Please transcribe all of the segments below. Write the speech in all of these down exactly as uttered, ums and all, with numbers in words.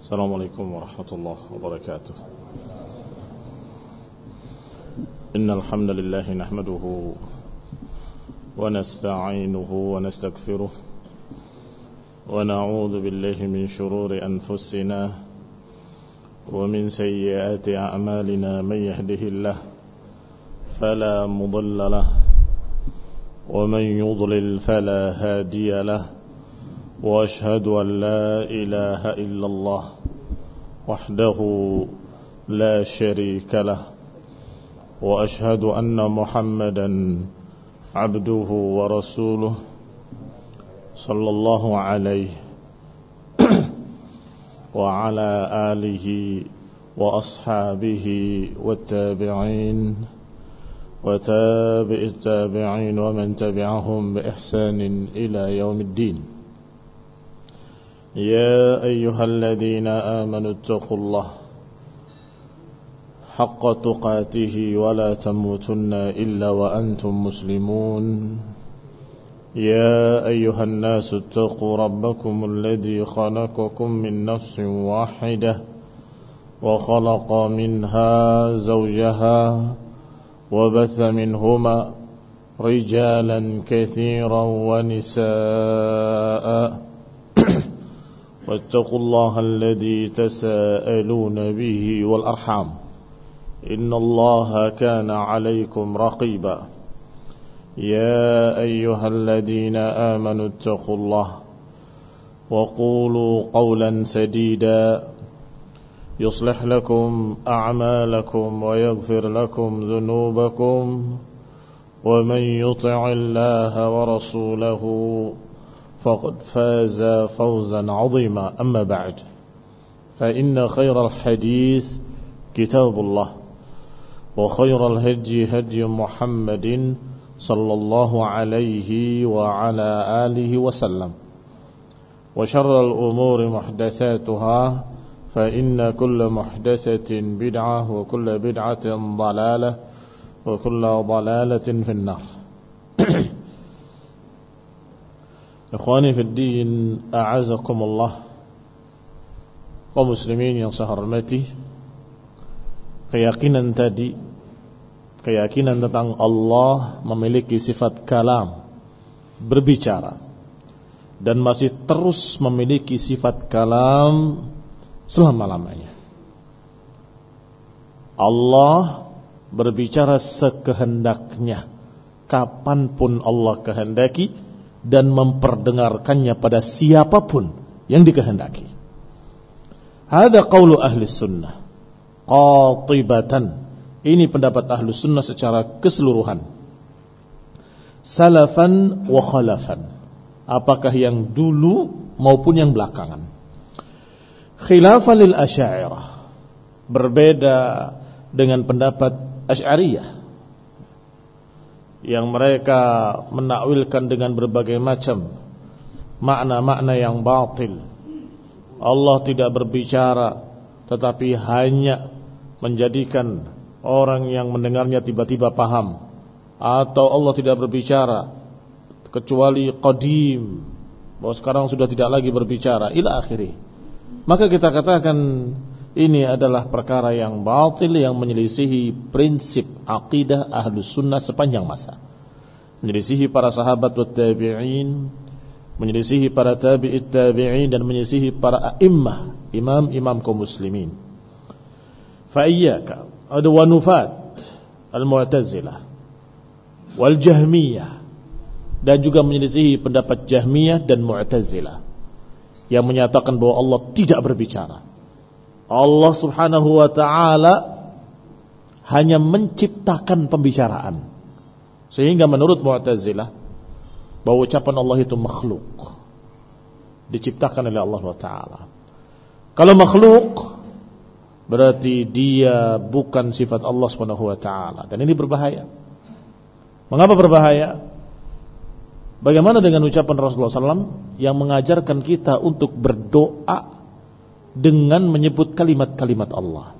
Assalamualaikum warahmatullahi wabarakatuh. Innal hamdalillah nahmaduhu wa nasta'inuhu wa nastaghfiruh wa na'udzu billahi min shururi anfusina wa min sayyiati a'malina man yahdihillahu fala mudilla lahu wa man yudlil fala hadiya lahu. وأشهد أن لا إله إلا الله وحده لا شريك له وأشهد أن محمدا عبده ورسوله صلى الله عليه وعلى آله وأصحابه والتابعين وتابع التابعين ومن تبعهم بإحسان إلى يوم الدين. يا أيها الذين آمنوا اتقوا الله حق تقاته ولا تموتن إلا وأنتم مسلمون. يا أيها الناس اتقوا ربكم الذي خلقكم من نفس واحدة وخلق منها زوجها وبث منهما رجالا كثيرا ونساء واتقوا الله الذي تساءلون به والأرحام إن الله كان عليكم رقيبا. يا أيها الذين آمنوا اتقوا الله وقولوا قولا سديدا يصلح لكم أعمالكم ويغفر لكم ذنوبكم ومن يطع الله ورسوله فقد فاز فوزا عظيما. أما بعد فإن خير الحديث كتاب الله وخير الهدي هدي محمد صلى الله عليه وعلى آله وسلم وشر الأمور محدثاتها فإن كل محدثة بدعة وكل بدعة ضلالة وكل ضلالة في النار. Ikhwani fid din, a'azakumullah, kaum muslimin yang saya hormati, keyakinan tadi, keyakinan tentang Allah memiliki sifat kalam, berbicara, dan masih terus memiliki sifat kalam selama-lamanya. Allah berbicara sekehendaknya, kapanpun Allah kehendaki, dan memperdengarkannya pada siapapun yang dikehendaki. Hada qaulu ahli sunnah qatibatan. Ini pendapat ahli sunnah secara keseluruhan, salafan wa khalafan, apakah yang dulu maupun yang belakangan. Khilafan lil asy'ariyah, berbeda dengan pendapat Asy'ariyah yang mereka menakwilkan dengan berbagai macam makna-makna yang batil. Allah tidak berbicara, tetapi hanya menjadikan orang yang mendengarnya tiba-tiba paham. Atau Allah tidak berbicara kecuali qadim, bahwa sekarang sudah tidak lagi berbicara, ila akhirih. Maka kita katakan ini adalah perkara yang batil, yang menyelisihi prinsip akidah Ahlus Sunnah sepanjang masa, menyelisihi para sahabat wa tabi'in, menyelisihi para tabi'it tabi'in, dan menyelisihi para a'immah, imam-imam kaum muslimin. Fa iyyaka wa nufat al-mu'tazilah wal jahmiyah, dan juga menyelisihi pendapat Jahmiyah dan Mu'tazilah yang menyatakan bahwa Allah tidak berbicara. Allah subhanahu wa ta'ala hanya menciptakan pembicaraan. Sehingga menurut Mu'tazilah, bahwa ucapan Allah itu makhluk, diciptakan oleh Allah subhanahu wa ta'ala. Kalau makhluk, berarti dia bukan sifat Allah subhanahu wa ta'ala. Dan ini berbahaya. Mengapa berbahaya? Bagaimana dengan ucapan Rasulullah shallallahu alaihi wasallam yang mengajarkan kita untuk berdoa dengan menyebut kalimat-kalimat Allah.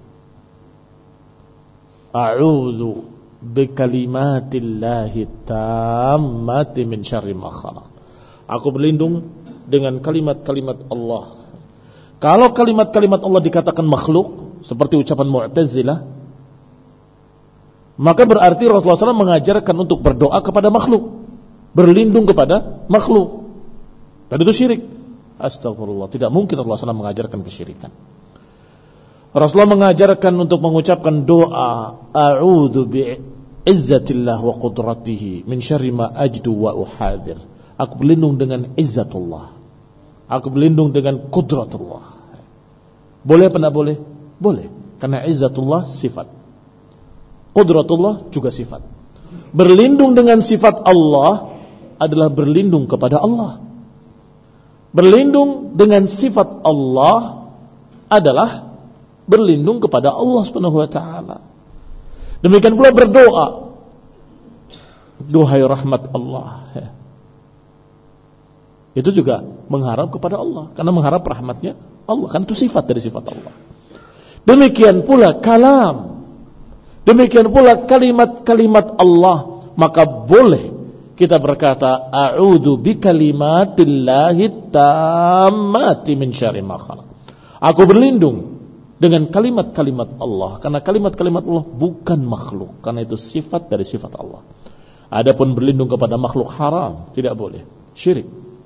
A'udzu bikalimatillahi tammati min syarri ma khalaq. Aku berlindung dengan kalimat-kalimat Allah, Kalau kalimat-kalimat Allah dikatakan makhluk, seperti ucapan Mu'tazilah, maka berarti Rasulullah shallallahu alaihi wasallam mengajarkan untuk berdoa kepada makhluk, berlindung kepada makhluk. Dan itu syirik. Astagfirullah, tidak mungkin Rasulullah shallallahu alaihi wasallam mengajarkan kesyirikan. Rasulullah mengajarkan untuk mengucapkan doa, a'udzu bi'izzatillah wa qudratihi min syarri ma ajdu wa uhadir. Aku berlindung dengan izzatullah, aku berlindung dengan qudratullah. Boleh apa tidak boleh? Boleh, karena izzatullah sifat, qudratullah juga sifat. Berlindung dengan sifat Allah adalah berlindung kepada Allah. Berlindung dengan sifat Allah adalah berlindung kepada Allah Subhanahu wa taala. Demikian pula berdoa, duhai rahmat Allah. Itu juga mengharap kepada Allah, karena mengharap rahmatnya Allah, kan itu sifat dari sifat Allah. Demikian pula kalam, demikian pula kalimat-kalimat Allah, maka boleh kita berkata a'udzu bikalimatillahi tammati min syarri ma khalaq. Aku berlindung dengan kalimat-kalimat Allah, karena kalimat-kalimat Allah bukan makhluk, karena itu sifat dari sifat Allah. Adapun berlindung kepada makhluk haram, tidak boleh, syirik.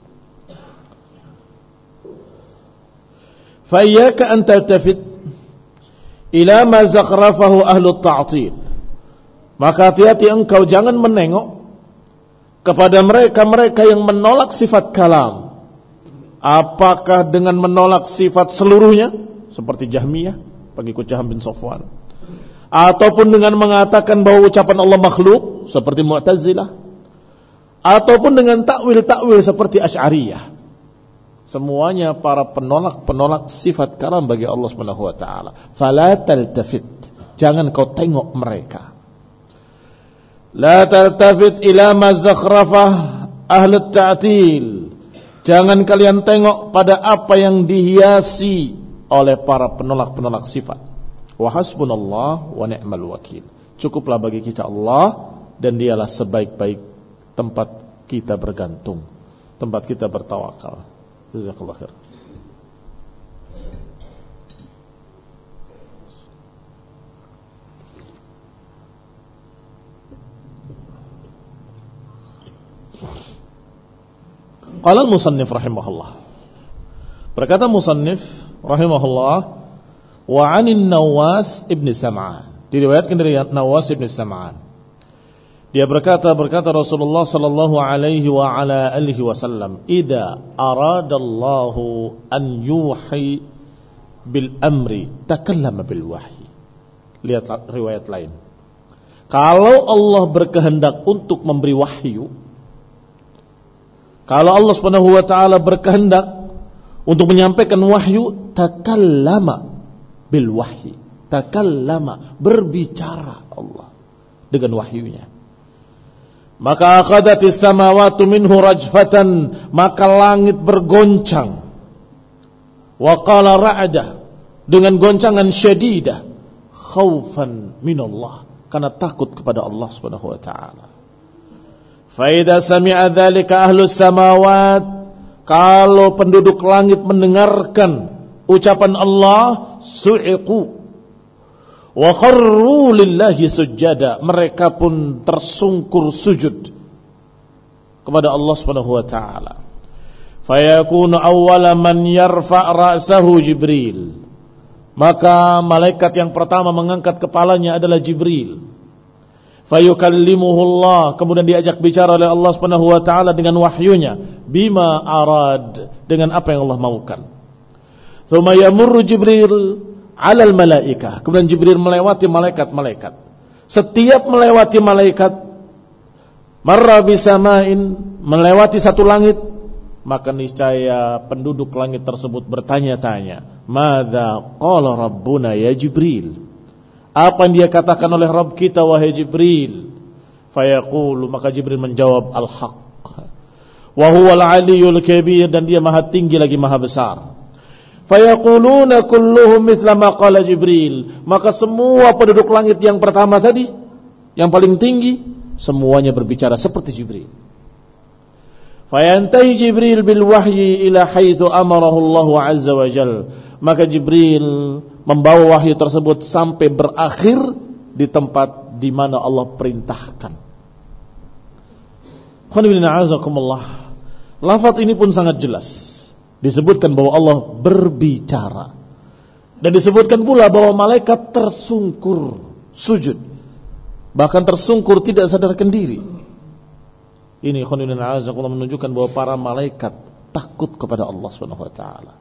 Fa iyyaka an taltafit ila ma zakhrafahu ahlu ta'til. Maka hati-hati engkau jangan menengok kepada mereka-mereka yang menolak sifat kalam. Apakah dengan menolak sifat seluruhnya, seperti Jahmiyah, pengikut Jahm bin Safwan, ataupun dengan mengatakan bahwa ucapan Allah makhluk, seperti Mu'tazilah, ataupun dengan takwil-takwil seperti Asy'ariyah. Semuanya para penolak-penolak sifat kalam bagi Allah Subhanahu wa taala. Fala taltafit, jangan kau tengok mereka. La taltafit ila ma zakhrafah ahli ta'til. Jangan kalian tengok pada apa yang dihiasi oleh para penolak-penolak sifat. Wa hasbunallah wa ni'mal wakil. Cukuplah bagi kita Allah, dan dialah sebaik-baik tempat kita bergantung, tempat kita bertawakal. Jazakallahu khair. Qala al-musannif rahimahullah. Berkata musannif rahimahullah, wa 'anin Nawas ibn Sam'an. Diriwayatkan dari Nawas ibn Sam'an. Dia berkata, berkata Rasulullah sallallahu alaihi wa ala alihi wasallam, "Idza aradallahu an yuhi bil amri, takallama bil wahyi." Lihat riwayat lain. Kalau Allah berkehendak untuk memberi wahyu, kalau Allah Subhanahu wa taala berkehendak untuk menyampaikan wahyu, takallama bil wahyi. Takallama, berbicara Allah dengan wahyunya. Maka akhadatis samawati minhu rajfatan, maka langit bergoncang. Wa qala ra'dah, dengan goncangan syadidah, khaufan minallah, karena takut kepada Allah Subhanahu wa taala. Fa idza sami'a dzalika ahlus samawat, kalau penduduk langit mendengarkan ucapan Allah, su'iqu wa kharru lillahi sujada, mereka pun tersungkur sujud kepada Allah Subhanahu wa taala. Fayakunu awwala man yarfa' ra'sahu Jibril, maka malaikat yang pertama mengangkat kepalanya adalah Jibril. Fayukallimuhu Allah, kemudian diajak bicara oleh Allah Subhanahu wa taala dengan wahyunya, bima arad, dengan apa yang Allah maukan. Tsumma yamurru Jibril alal malaikah, kemudian Jibril melewati malaikat-malaikat. Setiap melewati malaikat, marra bisamain, melewati satu langit, maka niscaya penduduk langit tersebut bertanya-tanya, madza qala rabbuna ya Jibril, apa yang dia katakan oleh Rabb kita wahai Jibril? Fayaqulu, maka Jibril menjawab, al-haq wa huwal aliyyul kabir, dan dia maha tinggi lagi maha besar. Fayaquluna kulluhum mithla ma qala Jibril, maka semua penduduk langit yang pertama tadi, yang paling tinggi, semuanya berbicara seperti Jibril. Fayantahi Jibril bil wahyi ila haitsu amarahu Allah azza wa jalla, maka Jibril membawa wahyu tersebut sampai berakhir di tempat di mana Allah perintahkan. Lafaz ini pun sangat jelas. Disebutkan bahwa Allah berbicara. Dan disebutkan pula bahwa malaikat tersungkur sujud. Bahkan tersungkur tidak sadarkan diri. Ini menunjukkan bahwa para malaikat takut kepada Allah Subhanahu wa taala.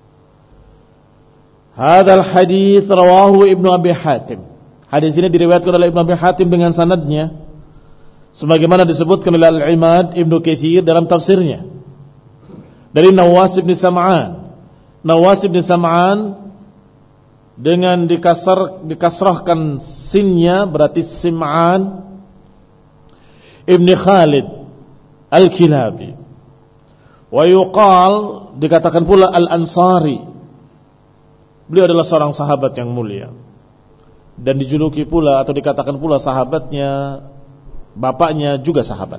Hadzal hadits rawahu Ibnu Abi Hatim. Hadis ini diriwayatkan oleh Ibnu Abi Hatim dengan sanadnya sebagaimana disebutkan oleh Al-Imad Ibnu Katsir dalam tafsirnya. Dari Nawas bin Sam'an. Nawas bin Sam'an dengan dikasar dikasrahkan sinnya berarti Sim'an Ibn Khalid Al-Kilabi. Wa yuqal dikatakan pula Al-Ansari. Beliau adalah seorang sahabat yang mulia. Dan dijuluki pula atau dikatakan pula sahabatnya, bapaknya juga sahabat.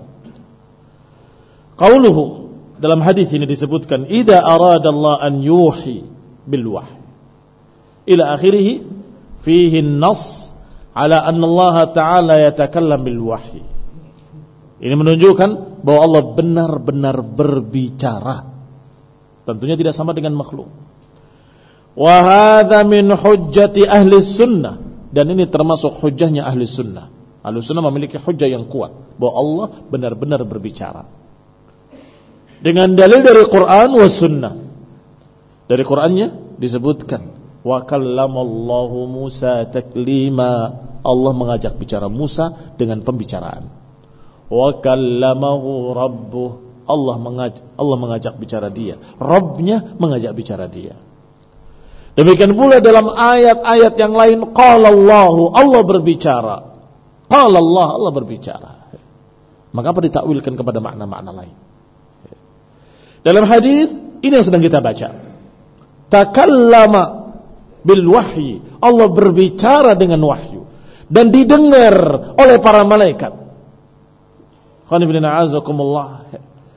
Qauluhu, dalam hadis ini disebutkan idza aradallahu an yuhi bil wahyi ila akhirih fihi an-nass ala anna Allah ta'ala yatakallam bil wahyi. Ini menunjukkan bahwa Allah benar-benar berbicara. Tentunya tidak sama dengan makhluk. Wa hadza min hujjati ahli sunnah, dan ini termasuk hujjahnya ahli sunnah. Ahli sunnah memiliki hujjah yang kuat bahwa Allah benar-benar berbicara dengan dalil dari Quran wa sunnah. Dari Qurannya disebutkan wa kallamallahu Musa taklima. Allah mengajak bicara Musa dengan pembicaraan. Wa kallamahu rabbuh. Allah mengajak, Allah mengajak bicara dia. Rabbnya mengajak bicara dia. Demikian pula dalam ayat-ayat yang lain qala Allahu, Allah berbicara. Qala Allah, Allah berbicara. Maka apa ditakwilkan kepada makna-makna lain? Dalam hadis ini yang sedang kita baca. Takallama bil wahyi, Allah berbicara dengan wahyu dan didengar oleh para malaikat. Qanibina azakumullah.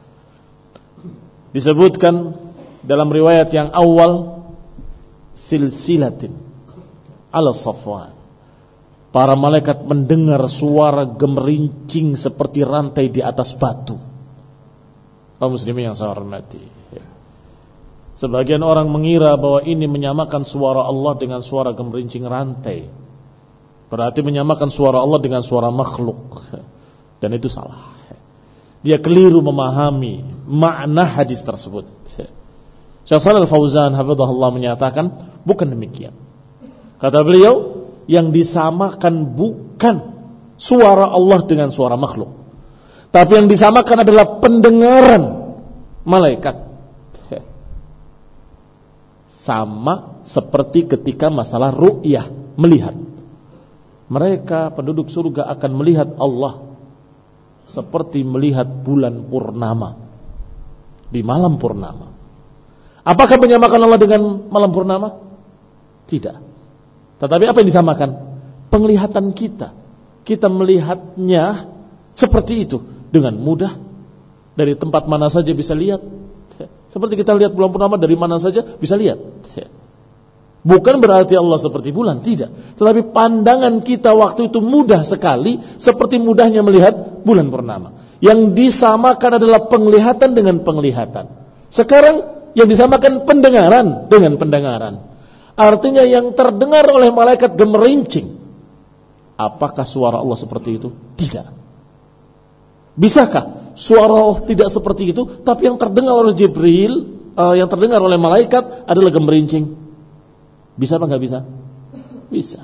Disebutkan dalam riwayat yang awal silsilatin ala Safwan, para malaikat mendengar suara gemerincing seperti rantai di atas batu. Kaum muslimin yang saya hormati, sebagian orang mengira bahwa ini menyamakan suara Allah dengan suara gemerincing rantai, berarti menyamakan suara Allah dengan suara makhluk, dan itu salah. Dia keliru memahami makna hadis tersebut. Syekh Shalal Fauzan hafizahullah menyatakan bukan demikian. Kata beliau, yang disamakan bukan suara Allah dengan suara makhluk, tapi yang disamakan adalah pendengaran malaikat. Sama seperti ketika masalah ru'yah, melihat. Mereka penduduk surga akan melihat Allah seperti melihat bulan purnama di malam purnama. Apakah menyamakan Allah dengan malam purnama? Tidak. Tetapi apa yang disamakan? Penglihatan kita. Kita melihatnya seperti itu dengan mudah, dari tempat mana saja bisa lihat. Seperti kita lihat bulan purnama dari mana saja bisa lihat. Bukan berarti Allah seperti bulan, tidak. Tetapi pandangan kita waktu itu mudah sekali, seperti mudahnya melihat bulan purnama. Yang disamakan adalah penglihatan dengan penglihatan. Sekarang yang disamakan pendengaran dengan pendengaran. Artinya yang terdengar oleh malaikat gemerincing. Apakah suara Allah seperti itu? Tidak. Bisakah suara Allah tidak seperti itu, tapi yang terdengar oleh Jibril, uh, yang terdengar oleh malaikat adalah gemerincing? Bisa apa enggak bisa? Bisa.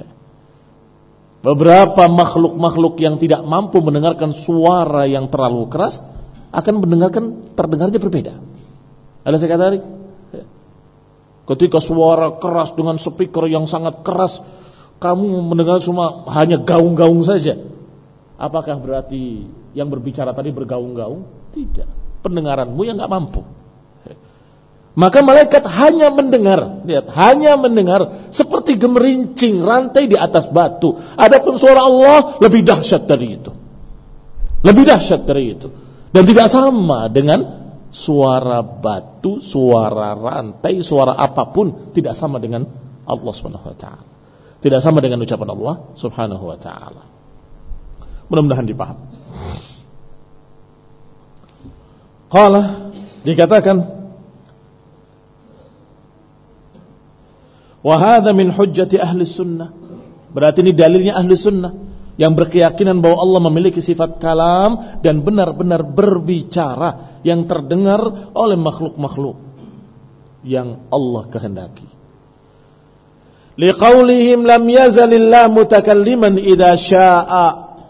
Beberapa makhluk-makhluk yang tidak mampu mendengarkan suara yang terlalu keras akan mendengarkan terdengarnya berbeda. Ada saya kata tadi, ketika suara keras dengan speaker yang sangat keras, kamu mendengar cuma hanya gaung-gaung saja. Apakah berarti yang berbicara tadi bergaung-gaung? Tidak. Pendengaranmu yang enggak mampu. Maka malaikat hanya mendengar, lihat, hanya mendengar seperti gemerincing rantai di atas batu. Adapun suara Allah lebih dahsyat dari itu. Lebih dahsyat dari itu. Dan tidak sama dengan suara batu, suara rantai, suara apapun tidak sama dengan Allah Subhanahu wa taala. Tidak sama dengan ucapan Allah Subhanahu wa taala. Mudah-mudahan dipaham. Qala, dikatakan, wa hadza min hujjati ahli sunnah. Berarti ini dalilnya ahli sunnah yang berkeyakinan bahwa Allah memiliki sifat kalam dan benar-benar berbicara yang terdengar oleh makhluk-makhluk yang Allah kehendaki. Liqaulihim lam yazalillah mutakalliman idza syaa'a,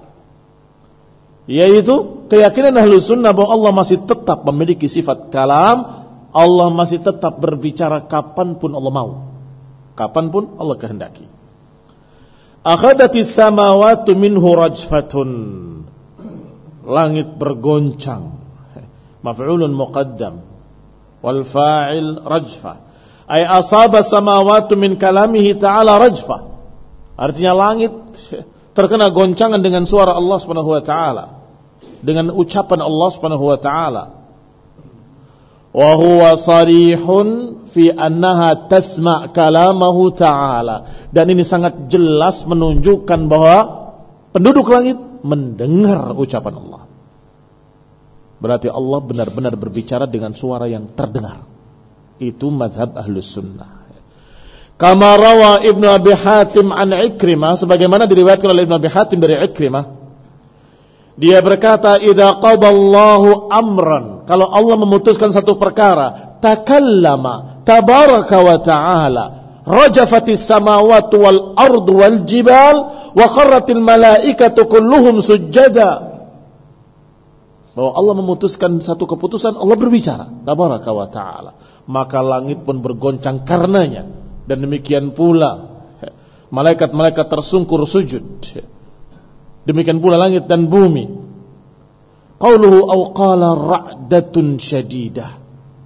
yaitu keyakinan ahlu sunnah bahwa Allah masih tetap memiliki sifat kalam, Allah masih tetap berbicara kapanpun Allah mau, kapanpun Allah kehendaki. Akhadatis samawati minhu rajfatun, langit bergoncang, maf'ulun muqaddam wal fa'il rajfah, ay asaba samawati min kalamihi ta'ala rajfah, artinya langit terkena goncangan dengan suara Allah Subhanahu wa taala, dengan ucapan Allah Subhanahu wa taala. Wa huwa sarihun fi annaha tasma' kalamahu ta'ala, dan ini sangat jelas menunjukkan bahwa penduduk langit mendengar ucapan Allah. Berarti Allah benar-benar berbicara dengan suara yang terdengar. Itu mazhab ahlus sunnah. Kama rawa Ibnu Abi Hatim an Ikrimah, sebagaimana diriwayatkan oleh Ibnu Abi Hatim dari Ikrimah, dia berkata, idza qadallahu amran, kalau Allah memutuskan satu perkara, takallama tabaraka wa ta'ala, rajafatis samawati wal ardu wal jibal wa kharratil malaikatu kulluhum sujada. Bahwa Allah memutuskan satu keputusan, Allah berbicara tabaraka wa ta'ala, maka langit pun bergoncang karenanya, dan demikian pula malaikat-malaikat tersungkur sujud, demikian pula langit dan bumi. Qauluhu aw qala ra'datun syadidah,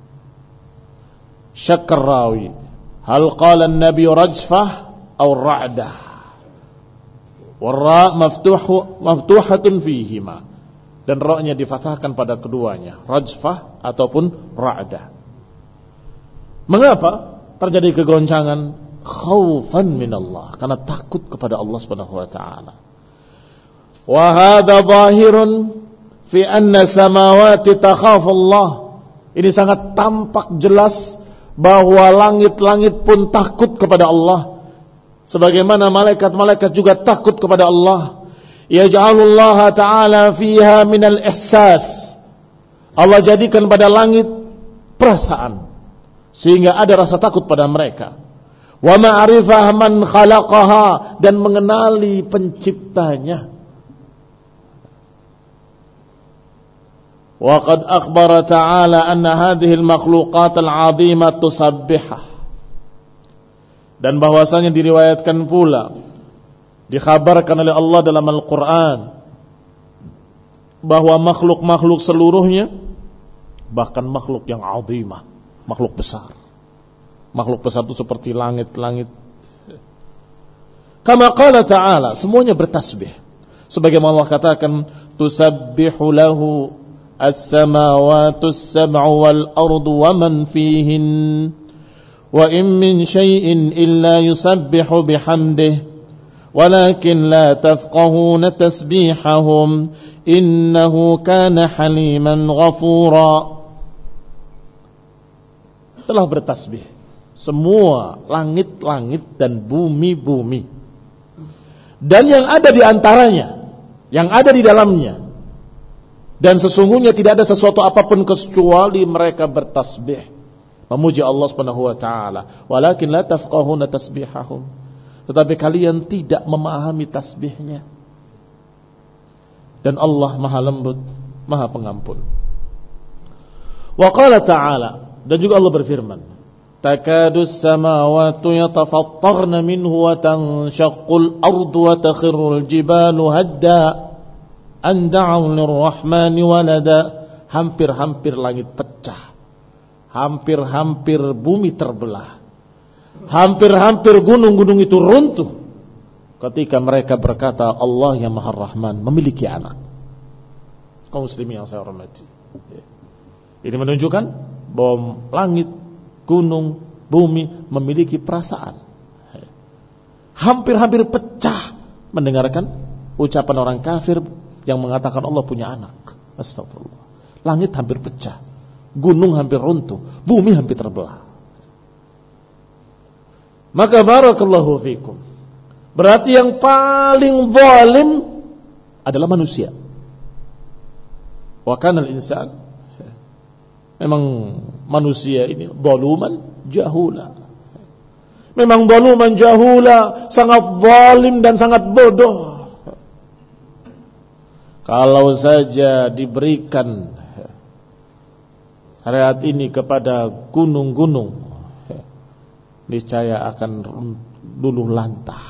syakkar rawi, hal qala an-nabi rajfah aw ra'dah, warra maftuhu maftuhatun fihima, dan ra-nya difathahkan pada keduanya, rajfah ataupun ra'dah. Mengapa terjadi kegoncangan? Khaufan minallah, karena takut kepada Allah Subhanahu wa taala. Wa hadza zahirun fi anna samawati takhafu Allah. Ini sangat tampak jelas bahwa langit-langit pun takut kepada Allah, sebagaimana malaikat-malaikat juga takut kepada Allah. Yaj'alullaha ta'ala fiha minal ihsas, Allah jadikan pada langit perasaan, sehingga ada rasa takut pada mereka. Wa ma'rifah man khalaqaha, dan mengenali penciptanya. Wa qad akhbara ta'ala anna hadhihi al-makhluqat al-'azimah tusabbihah, dan bahwasanya diriwayatkan pula, dikhabarkan oleh Allah dalam Al-Quran, bahwa makhluk-makhluk seluruhnya, bahkan makhluk yang 'azimah, makhluk besar, makhluk besar itu seperti langit-langit, kama qala ta'ala, semuanya bertasbih, sebagaimana Allah katakan, tusabbihu lahu as-samawati as-sab'u wal ardu wa man fihin wa in min syai'in illa yusabbihu bihamdihi walakin la tafqahuna tasbihahum innahu kana haliman ghafura. Telah bertasbih semua langit-langit dan bumi-bumi, dan yang ada di antaranya, yang ada di dalamnya, dan sesungguhnya tidak ada sesuatu apapun kecuali mereka bertasbih, memuji Allah Subhanahu wa taala. Walakin la tafqahuna tasbihahum, tetapi kalian tidak memahami tasbihnya. Dan Allah Maha lembut, Maha pengampun. Wa qala ta'ala, dan juga Allah berfirman, takadus samawati yatafattarna minhu wa tanshaqqul ardu wa takhirrul jibalu hadda an da'u lirrahmani walada. Hampir-hampir langit pecah, hampir-hampir bumi terbelah, hampir-hampir gunung-gunung itu runtuh ketika mereka berkata, Allah yang Maha Rahman memiliki anak. Kaum muslimin yang saya hormati, Ini menunjukkan bahwa langit, gunung, bumi memiliki perasaan. Hampir-hampir pecah mendengarkan ucapan orang kafir yang mengatakan Allah punya anak. Astagfirullah. Langit hampir pecah, gunung hampir runtuh, bumi hampir terbelah. Maka barakallahu fikum, berarti yang paling zalim adalah manusia. Wa kana al-insan, memang manusia ini zaluman jahula. Memang zaluman jahula, sangat zalim dan sangat bodoh. Kalau saja diberikan ayat ini kepada gunung-gunung, niscaya akan luluh lantah,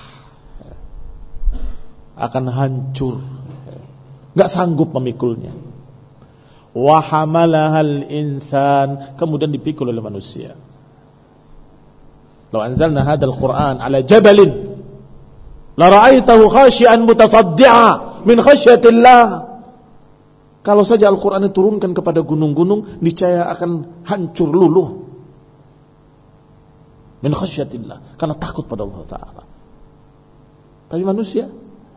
akan hancur, enggak sanggup memikulnya. Wa hamalahal insan, kemudian dipikul oleh manusia. Law anzalna hadzal Qur'an 'ala jabalin la ra'aitahu khashi'an mutasaddi'a min khasyatillah. Kalau saja Al-Qur'an diturunkan kepada gunung-gunung, niscaya akan hancur luluh min khasyatillah, karena takut pada Allah Ta'ala. Tapi manusia,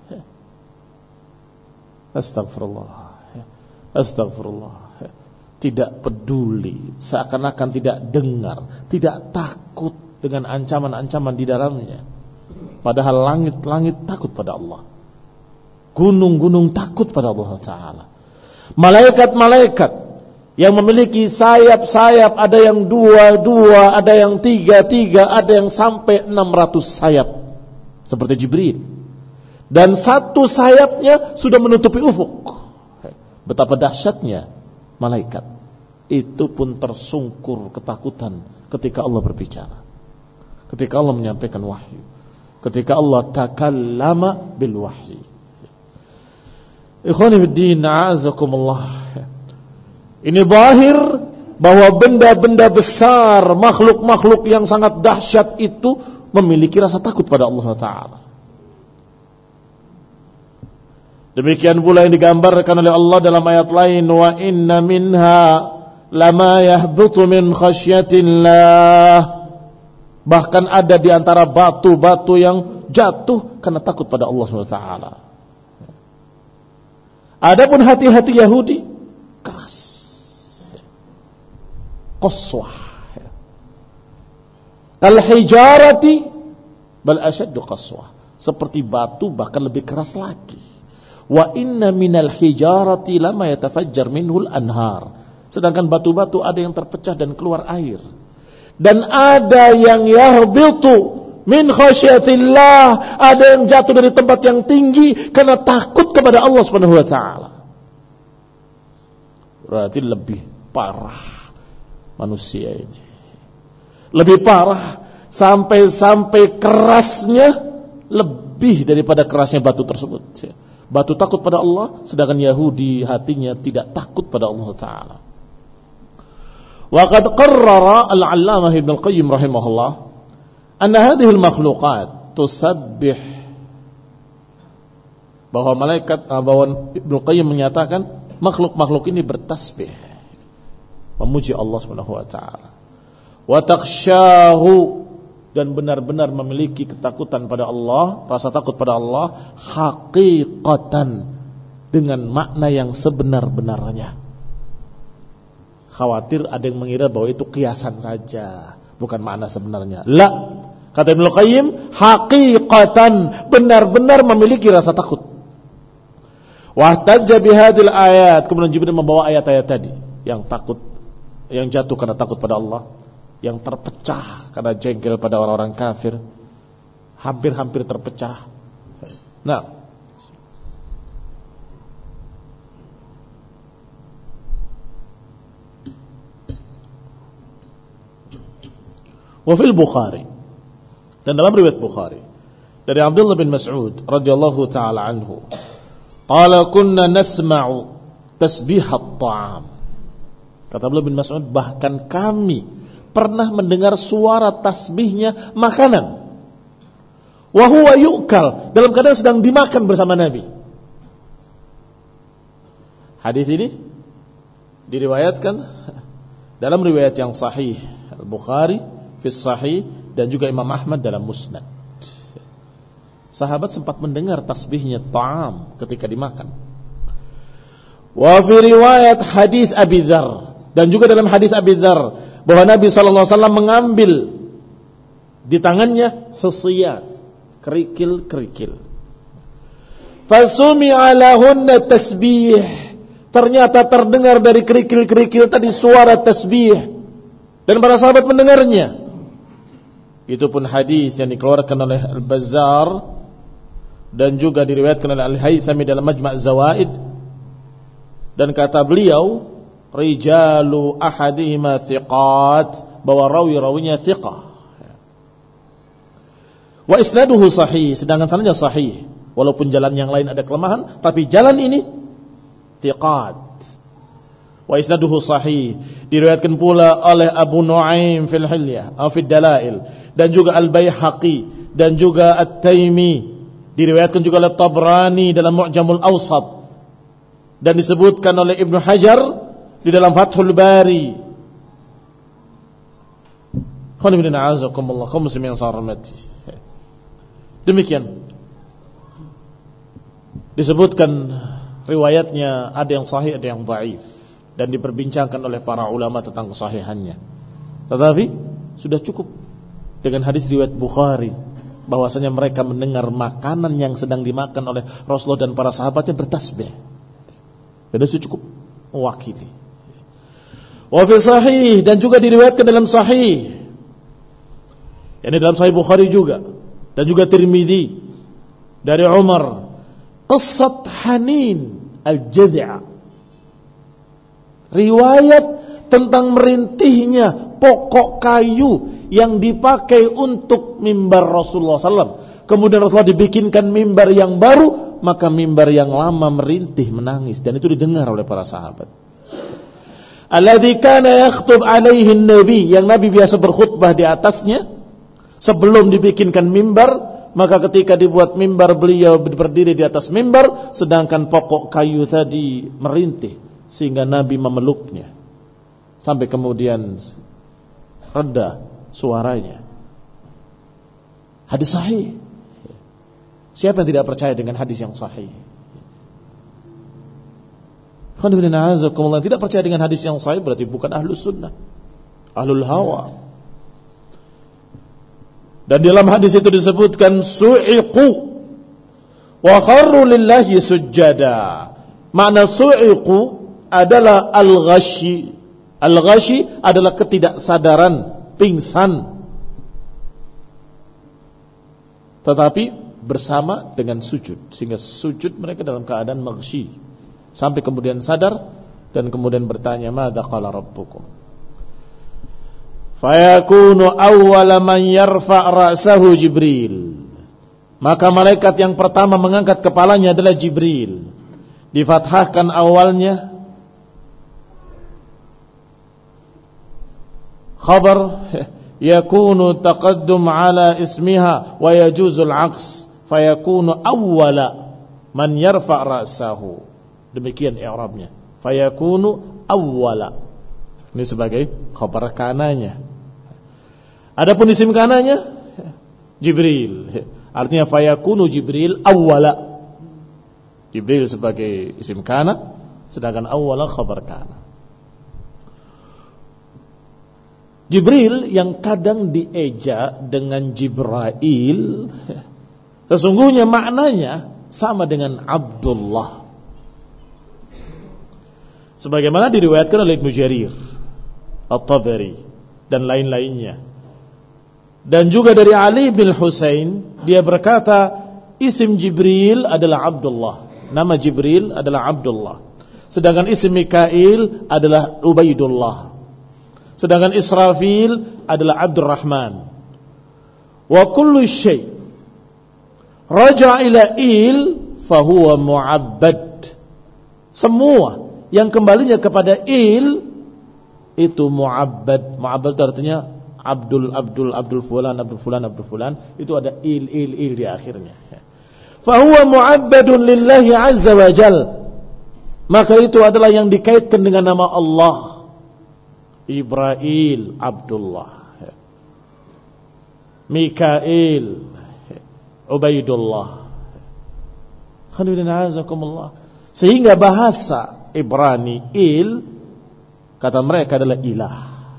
astagfirullah, astagfirullah, tidak peduli, seakan-akan tidak dengar, tidak takut dengan ancaman-ancaman di dalamnya. Padahal langit-langit takut pada Allah, gunung-gunung takut pada Allah Ta'ala. Malaikat-malaikat yang memiliki sayap-sayap, ada yang dua-dua, ada yang tiga-tiga, ada yang sampai enam ratus sayap, seperti Jibril. Dan satu sayapnya sudah menutupi ufuk. Betapa dahsyatnya malaikat. Itu pun tersungkur ketakutan ketika Allah berbicara, ketika Allah menyampaikan wahyu, ketika Allah takallama bil wahyi. Ikhwani fiddin, a'azakumullah. Ini zahir bahwa benda-benda besar, makhluk-makhluk yang sangat dahsyat itu memiliki rasa takut pada Allah Ta'ala. Demikian pula yang digambarkan oleh Allah dalam ayat lain, wa inna minha lama yahbutu min khasyatillah. Bahkan ada di antara batu-batu yang jatuh karena takut pada Allah subhanahu wa taala. Adapun hati-hati Yahudi keras, qaswah, al-hijarati bal ashaddu qaswah, seperti batu bahkan lebih keras lagi. Wa inna minal hijarati lama yatafajjar minhul anhar, sedangkan batu-batu ada yang terpecah dan keluar air. Dan ada yang yahbitu min khasyatillah, ada yang jatuh dari tempat yang tinggi karena takut kepada Allah Subhanahu wa taala. Berarti lebih parah manusia ini. Lebih parah, sampai-sampai kerasnya lebih daripada kerasnya batu tersebut. Batu takut pada Allah, sedangkan Yahudi hatinya tidak takut pada Allah Ta'ala. Wa qad qarrara al-'allamah Ibnu Al-Qayyim rahimahullah anna hadhihi al-makhluqat tusabbih, bahwa malaikat, bahwa Ibnu Al-Qayyim menyatakan makhluk-makhluk ini bertasbih, memuji Allah Subhanahu wa taala. Wa takhshahu, dan benar-benar memiliki ketakutan pada Allah, rasa takut pada Allah haqiqatan, dengan makna yang sebenar-benarnya. Khawatir ada yang mengira bahwa itu kiasan saja, bukan makna sebenarnya. La, kata Ibnu Qayyim, haqiqatan, benar-benar memiliki rasa takut. Wahtajja bihadil ayat, kemudian Jibril membawa ayat-ayat tadi yang takut, yang jatuh karena takut pada Allah, yang terpecah karena jengkel pada orang-orang kafir, hampir-hampir terpecah. Nah, wa fil Bukhari, dan dalam riwayat Bukhari dari Abdullah bin Mas'ud radhiyallahu taala anhu, qala kunna nasma'u tasbihat ta'am. Kata Abdullah bin Mas'ud, bahkan kami pernah mendengar suara tasbihnya makanan. Wa huwa yu'kal, dalam keadaan sedang dimakan bersama Nabi. Hadis ini diriwayatkan dalam riwayat yang sahih, Al-Bukhari fi Sahih dan juga Imam Ahmad dalam Musnad. Sahabat sempat mendengar tasbihnya ta'am ketika dimakan. Wa fi riwayat hadis Abi Dzar, dan juga dalam hadis Abi Dzar bahwa Nabi sallallahu alaihi wasallam mengambil di tangannya husiyat, kerikil-kerikil. Fasumi'a lahunna tasbih. Ternyata terdengar dari kerikil-kerikil tadi suara tasbih, dan para sahabat mendengarnya. Itu pun hadis yang dikeluarkan oleh Al-Bazzar dan juga diriwayatkan oleh Al-Haythami dalam Majma' Zawaid. Dan kata beliau, rijalu ahadihima thiqat, bahwa rawi-rawinya thiqah. Wa isnaduhu sahih, sedangkan sanadnya sahih. Walaupun jalan yang lain ada kelemahan, tapi jalan ini thiqat. Wa isnaduhu sahih, diriwayatkan pula oleh Abu Nuaim fil Hilyah atau fid Dalail, dan juga Al-Baihaqi dan juga At-Taimi, diriwayatkan juga oleh Tabrani dalam Mu'jamul Awsat, dan disebutkan oleh Ibnu Hajar di dalam Fathul Bari. Khonibina azakumullah, kaum muslimin sarmati. Demikian disebutkan riwayatnya, ada yang sahih, ada yang dhaif, dan diperbincangkan oleh para ulama tentang kesahihannya. Tetapi sudah cukup dengan hadis riwayat Bukhari bahwasanya mereka mendengar makanan yang sedang dimakan oleh Rasulullah dan para sahabatnya bertasbih. Dan itu cukup mewakili. Wa fi sahih, dan juga diriwayatkan dalam sahih, yakni dalam sahih Bukhari juga dan juga Tirmidzi dari Umar, qissat Hanin al-Jadhi'a, riwayat tentang merintihnya pokok kayu yang dipakai untuk mimbar Rasulullah sallallahu alaihi wasallam. Kemudian Rasulullah dibikinkan mimbar yang baru, maka mimbar yang lama merintih, menangis, dan itu didengar oleh para sahabat. Alladzi kana yakhtub alaihi nabi, yang Nabi biasa berkhutbah di atasnya sebelum dibikinkan mimbar, maka ketika dibuat mimbar beliau berdiri di atas mimbar, sedangkan pokok kayu tadi merintih sehingga Nabi memeluknya sampai kemudian reda suaranya. Hadis sahih. Siapa yang tidak percaya dengan hadis yang sahih? Alhamdulillah, tidak percaya dengan hadis yang sahih berarti bukan ahlus sunnah, ahlul hawa. Dan dalam hadis itu disebutkan su'iqu wa kharru lillahi sujjada. Makna su'iqu adalah al-ghashi. Al-ghashi adalah ketidaksadaran, pingsan, tetapi bersama dengan sujud, sehingga sujud mereka dalam keadaan maghshi, sampai kemudian sadar dan kemudian bertanya, madza qala rabbukum? Fayakunu awwala man yarfa' ra'sahu Jibril. Maka malaikat yang pertama mengangkat kepalanya adalah Jibril. Difathahkan awalnya khabar yakunu taqaddum ala ismiha wa yajuzul 'aks, fayakunu awwala man yarfa' ra'sahu. Demikian i'rabnya, fayakunu awwala. Ini sebagai khabar kananya. Adapun isim kananya Jibril, artinya fayakunu Jibril awwala. Jibril sebagai isim kana, sedangkan awwala khabar kana. Jibril yang kadang dieja dengan Jibrail, sesungguhnya maknanya sama dengan Abdullah, sebagaimana diriwayatkan oleh Ibnu Jarir At-Tabari dan lain-lainnya. Dan juga dari Ali bin Husain, dia berkata isim Jibril adalah Abdullah, nama Jibril adalah Abdullah, sedangkan isim Mikail adalah Ubaidullah, sedangkan Israfil adalah Abdurrahman. Wa kullu syai' raja' ila il fahuwa mu'abbad. Semua yang kembalinya kepada il itu mu'abbad. Mu'abbad artinya Abdul, Abdul, Abdul Fulan, Abdul Fulan, Abdul Fulan. Itu ada il, il, il di akhirnya. Fahuwa mu'abbadun lillahi azza wa jal. Maka itu adalah yang dikaitkan dengan nama Allah Jibril Abdullah, Mikail Ubaidullah. Sehingga bahasa Ibrani il, kata mereka adalah ilah.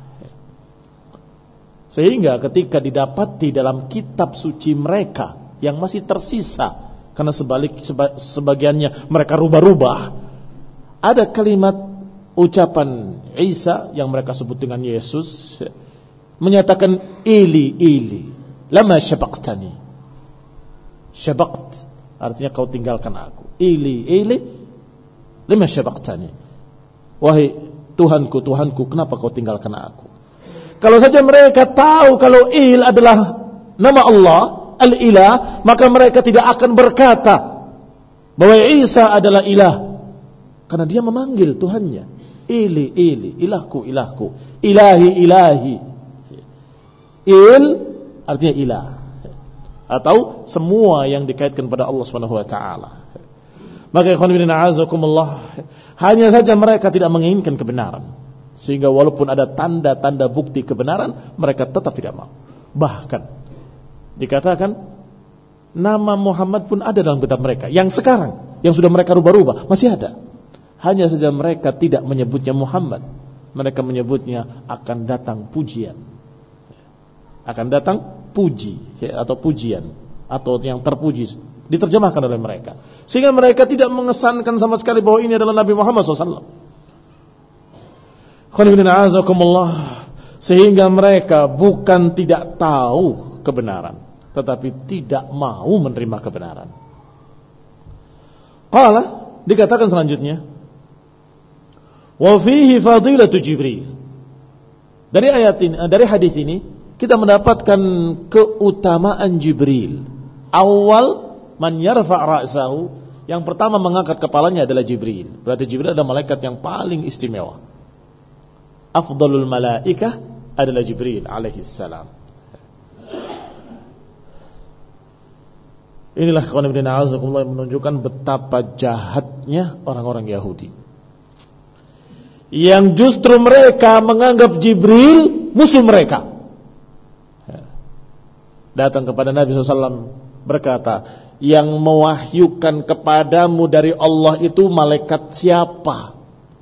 Sehingga ketika didapati dalam kitab suci mereka yang masih tersisa, karena sebalik seba, sebagiannya mereka rubah-rubah, ada kalimat ucapan Isa yang mereka sebut dengan Yesus, menyatakan ili ili lama syabaqtani. Syabaqt artinya kau tinggalkan aku. Ili ili lama syabaqtani. Wahai Tuhanku, Tuhanku, kenapa kau tinggalkan aku? Kalau saja mereka tahu kalau il adalah nama Allah, al-ilah, maka mereka tidak akan berkata bahwa Isa adalah ilah, karena dia memanggil Tuhannya. Ili, ili, ilahku, ilahku, ilahi, ilahi. Il artinya ilah, atau semua yang dikaitkan pada Allah Subhanahu wa taala. Maka ikhwan fillah a'azakumullah, hanya saja mereka tidak menginginkan kebenaran, sehingga walaupun ada tanda-tanda bukti kebenaran, mereka tetap tidak mau. Bahkan dikatakan nama Muhammad pun ada dalam kitab mereka yang sekarang, yang sudah mereka rubah-rubah, masih ada. Hanya saja mereka tidak menyebutnya Muhammad, mereka menyebutnya akan datang pujian, akan datang puji atau pujian, atau yang terpuji, diterjemahkan oleh mereka, sehingga mereka tidak mengesankan sama sekali bahwa ini adalah Nabi Muhammad shallallahu alaihi wasallam. Sehingga mereka bukan tidak tahu kebenaran, tetapi tidak mau menerima kebenaran. Qala, dikatakan selanjutnya, wa fihi fadilatu Jibril. Dari ayat ini, dari hadis ini kita mendapatkan keutamaan Jibril. Awal man yarfa' ra'sahu, yang pertama mengangkat kepalanya adalah Jibril. Berarti Jibril adalah malaikat yang paling istimewa. Afdalul malaikah adalah Jibril alaihi salam. Inilah kawan ibn a'azakumullah yang menunjukkan betapa jahatnya orang-orang Yahudi, yang justru mereka menganggap Jibril musuh mereka. Datang kepada Nabi shallallahu alaihi wasallam berkata, yang mewahyukan kepadamu dari Allah itu malaikat siapa?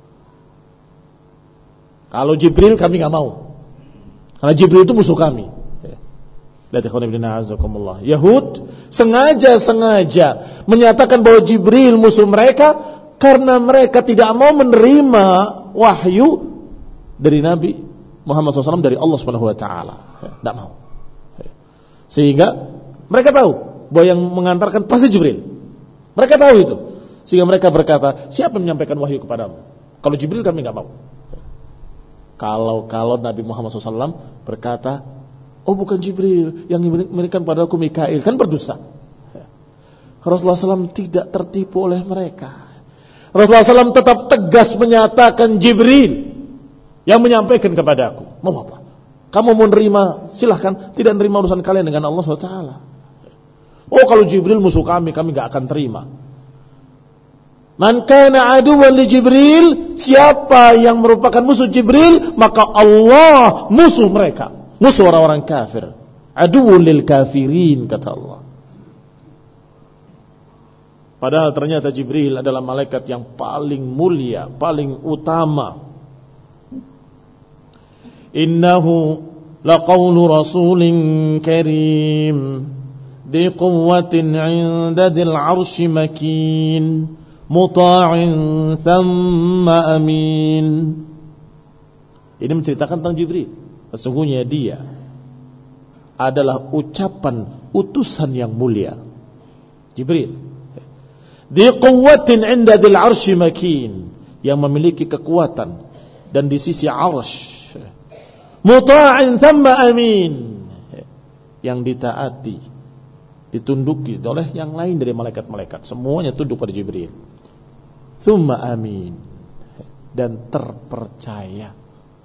Kalau Jibril kami gak mau, karena Jibril itu musuh kami. Lihat ikhwan ibn a'azakumullah, Yahud sengaja-sengaja menyatakan bahwa Jibril musuh mereka, karena mereka tidak mau menerima wahyu dari Nabi Muhammad shallallahu alaihi wasallam dari Allah subhanahu wa taala. Tidak mau. Sehingga mereka tahu bahwa yang mengantarkan pasti Jibril. Mereka tahu itu. Sehingga mereka berkata, siapa yang menyampaikan wahyu kepadamu? Kalau Jibril kami tidak mau. Kalau kalau Nabi Muhammad shallallahu alaihi wasallam berkata, oh bukan Jibril, yang memberikan padaku Mikail, kan berdusta. Rasulullah shallallahu alaihi wasallam tidak tertipu oleh mereka. Rasulullah shallallahu alaihi wasallam tetap tegas menyatakan Jibril yang menyampaikan kepadaku. Mau apa? Kamu mau nerima, silahkan. Tidak nerima urusan kalian dengan Allah subhanahu wa taala. Oh kalau Jibril musuh kami, kami gak akan terima. Man kana aduwan li Jibril, siapa yang merupakan musuh Jibril, maka Allah musuh mereka, musuh orang-orang kafir. Aduwwul lil kafirin, kata Allah. Padahal ternyata Jibril adalah malaikat yang paling mulia, paling utama. Innahu laqawlu rasulin karim di quwwatin 'inda dzil 'arsy makin muta'in thamma amin. Ini menceritakan tentang Jibril. Sesungguhnya dia adalah ucapan utusan yang mulia. Jibril di quwwatin 'inda dzil 'arsy makin, yang memiliki kekuatan dan di sisi 'arsy, muta'in thamma amin, yang ditaati, ditunduki oleh yang lain dari malaikat-malaikat. Semuanya tunduk pada Jibril. Thumma amin, dan terpercaya.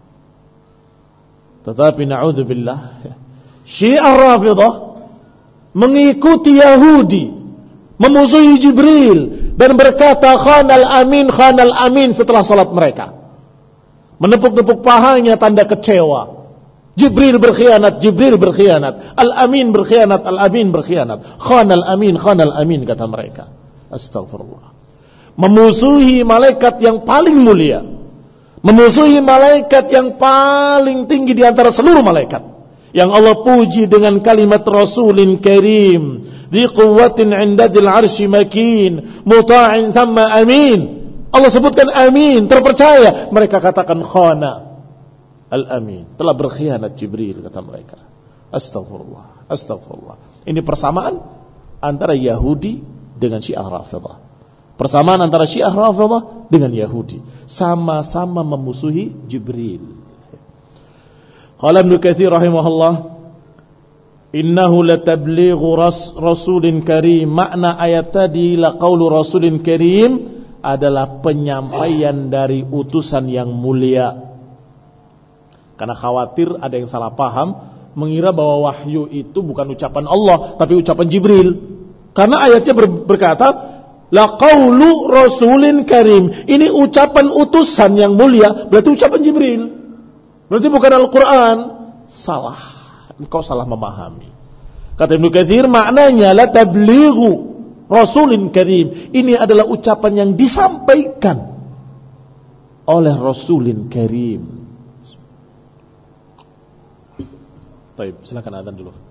Tetapi na'udzubillah, Syiah Rafidah mengikuti Yahudi, memusuhi Jibril dan berkata khanal amin, khanal amin setelah salat mereka. Menepuk-nepuk pahanya tanda kecewa. Jibril berkhianat, Jibril berkhianat. Al-Amin berkhianat, Al-Amin berkhianat. Khanal Amin, Khanal Amin, kata mereka. Astagfirullah. Memusuhi malaikat yang paling mulia. Memusuhi malaikat yang paling tinggi di antara seluruh malaikat. Yang Allah puji dengan kalimat Rasulin Karim. Dhi quwwatin 'inda dzil 'arsy makin. Muta'in thamma amin. Allah sebutkan amin, terpercaya. Mereka katakan khana. Al-Amin, telah berkhianat Jibril, kata mereka. Astagfirullah, astagfirullah. Ini persamaan antara Yahudi dengan Syiah Rafidhah. Persamaan antara Syiah Rafidhah dengan Yahudi. Sama-sama memusuhi Jibril. Qala Ibnu Katsir rahimahullah, innahu latablighu ras, rasulin karim. Makna ayat tadi la qaulu rasulin karim adalah penyampaian dari utusan yang mulia. Karena khawatir ada yang salah paham, mengira bahwa wahyu itu bukan ucapan Allah, tapi ucapan Jibril. Karena ayatnya ber, berkata, la qaulu rasulin karim. Ini ucapan utusan yang mulia, berarti ucapan Jibril. Berarti bukan Al-Quran. Salah. Engkau salah memahami. Kata Ibnu Katsir, maknanya la tablighu rasulin karim. Ini adalah ucapan yang disampaikan oleh rasulin karim. Baik, silakan adzan dulu.